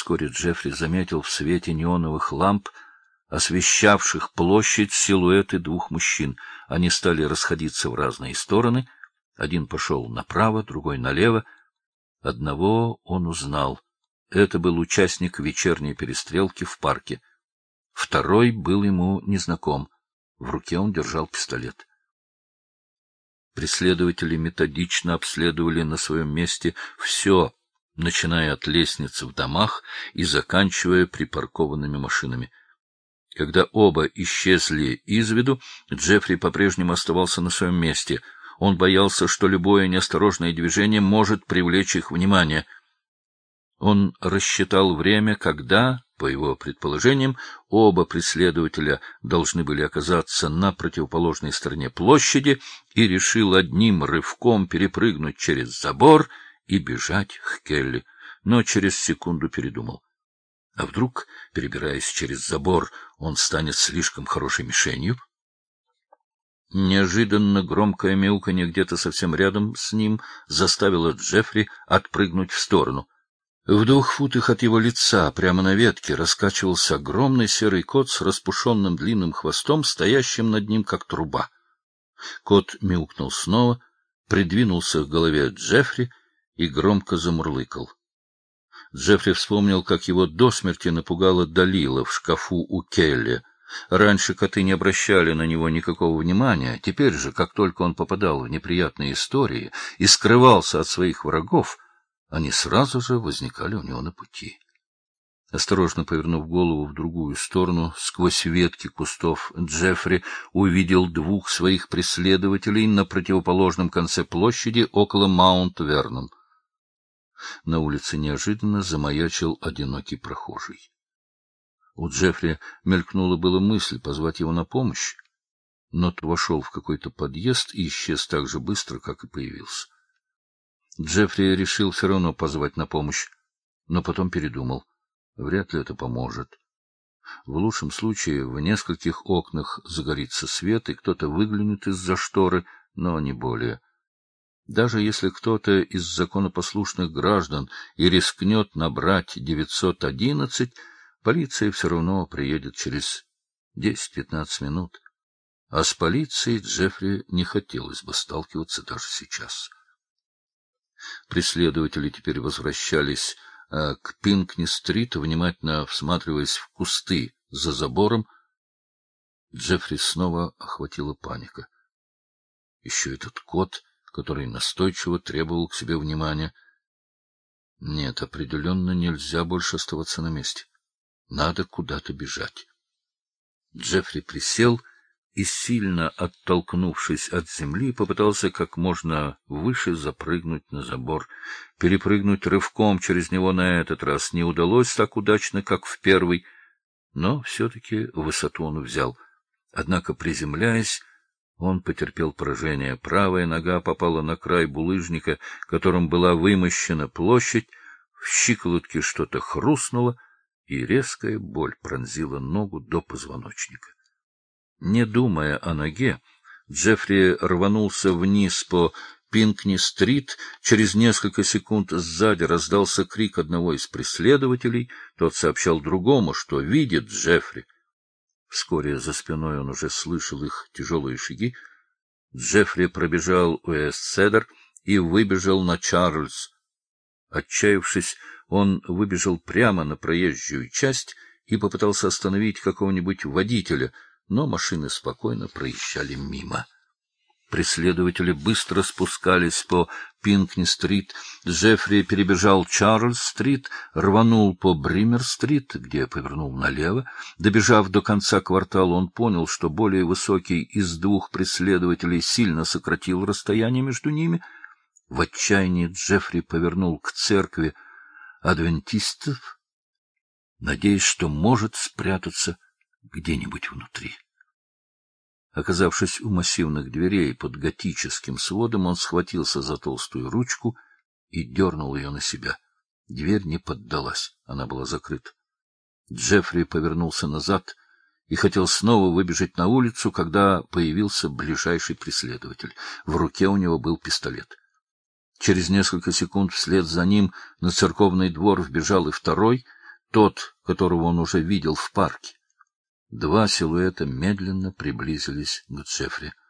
Вскоре Джеффри заметил в свете неоновых ламп, освещавших площадь, силуэты двух мужчин. Они стали расходиться в разные стороны. Один пошел направо, другой налево. Одного он узнал. Это был участник вечерней перестрелки в парке. Второй был ему незнаком. В руке он держал пистолет. Преследователи методично обследовали на своем месте все, начиная от лестниц в домах и заканчивая припаркованными машинами. Когда оба исчезли из виду, Джеффри по-прежнему оставался на своем месте. Он боялся, что любое неосторожное движение может привлечь их внимание. Он рассчитал время, когда, по его предположениям, оба преследователя должны были оказаться на противоположной стороне площади, и решил одним рывком перепрыгнуть через забор и бежать к Келли, но через секунду передумал. А вдруг, перебираясь через забор, он станет слишком хорошей мишенью? Неожиданно громкое мяуканье где-то совсем рядом с ним заставило Джеффри отпрыгнуть в сторону. В 2 футах от его лица, прямо на ветке, раскачивался огромный серый кот с распушенным длинным хвостом, стоящим над ним, как труба. Кот мяукнул снова, придвинулся к голове Джеффри и громко замурлыкал. Джеффри вспомнил, как его до смерти напугала Далила в шкафу у Келли. Раньше коты не обращали на него никакого внимания, теперь же, как только он попадал в неприятные истории и скрывался от своих врагов, они сразу же возникали у него на пути. Осторожно повернув голову в другую сторону, сквозь ветки кустов, Джеффри увидел 2 своих преследователей на противоположном конце площади около Маунт-Вернон. На улице неожиданно замаячил одинокий прохожий. У Джеффри мелькнула была мысль позвать его на помощь, но тот вошел в какой-то подъезд и исчез так же быстро, как и появился. Джеффри решил все равно позвать на помощь, но потом передумал. Вряд ли это поможет. В лучшем случае в нескольких окнах загорится свет, и кто-то выглянет из-за шторы, но не более. Даже если кто-то из законопослушных граждан и рискнет набрать 911, полиция все равно приедет через 10-15 минут. А с полицией Джеффри не хотелось бы сталкиваться даже сейчас. Преследователи теперь возвращались к Пинкни-стрит, внимательно всматриваясь в кусты за забором. Джеффри снова охватила паника. Еще этот кот, который настойчиво требовал к себе внимания. Нет, определенно нельзя больше оставаться на месте. Надо куда-то бежать. Джеффри присел и, сильно оттолкнувшись от земли, попытался как можно выше запрыгнуть на забор. Перепрыгнуть рывком через него на этот раз не удалось так удачно, как в первый, но все-таки высоту он взял. Однако, приземляясь, он потерпел поражение. Правая нога попала на край булыжника, которым была вымощена площадь, в щиколотке что-то хрустнуло, и резкая боль пронзила ногу до позвоночника. Не думая о ноге, Джеффри рванулся вниз по Пинкни-стрит. Через несколько секунд сзади раздался крик одного из преследователей. Тот сообщал другому, что видит Джеффри. Вскоре за спиной он уже слышал их тяжелые шаги. Джеффри пробежал Уэст-Седер и выбежал на Чарльз. Отчаявшись, он выбежал прямо на проезжую часть и попытался остановить какого-нибудь водителя, но машины спокойно проезжали мимо. Преследователи быстро спускались по Пинкни-стрит. Джеффри перебежал Чарльз-стрит, рванул по Бример-стрит, где повернул налево. Добежав до конца квартала, он понял, что более высокий из 2 преследователей сильно сократил расстояние между ними. В отчаянии Джеффри повернул к церкви адвентистов, надеясь, что может спрятаться где-нибудь внутри. Оказавшись у массивных дверей под готическим сводом, он схватился за толстую ручку и дернул ее на себя. Дверь не поддалась, она была закрыта. Джеффри повернулся назад и хотел снова выбежать на улицу, когда появился ближайший преследователь. В руке у него был пистолет. Через несколько секунд вслед за ним на церковный двор вбежал и второй. тот, которого он уже видел в парке. Два силуэта медленно приблизились к Джеффри.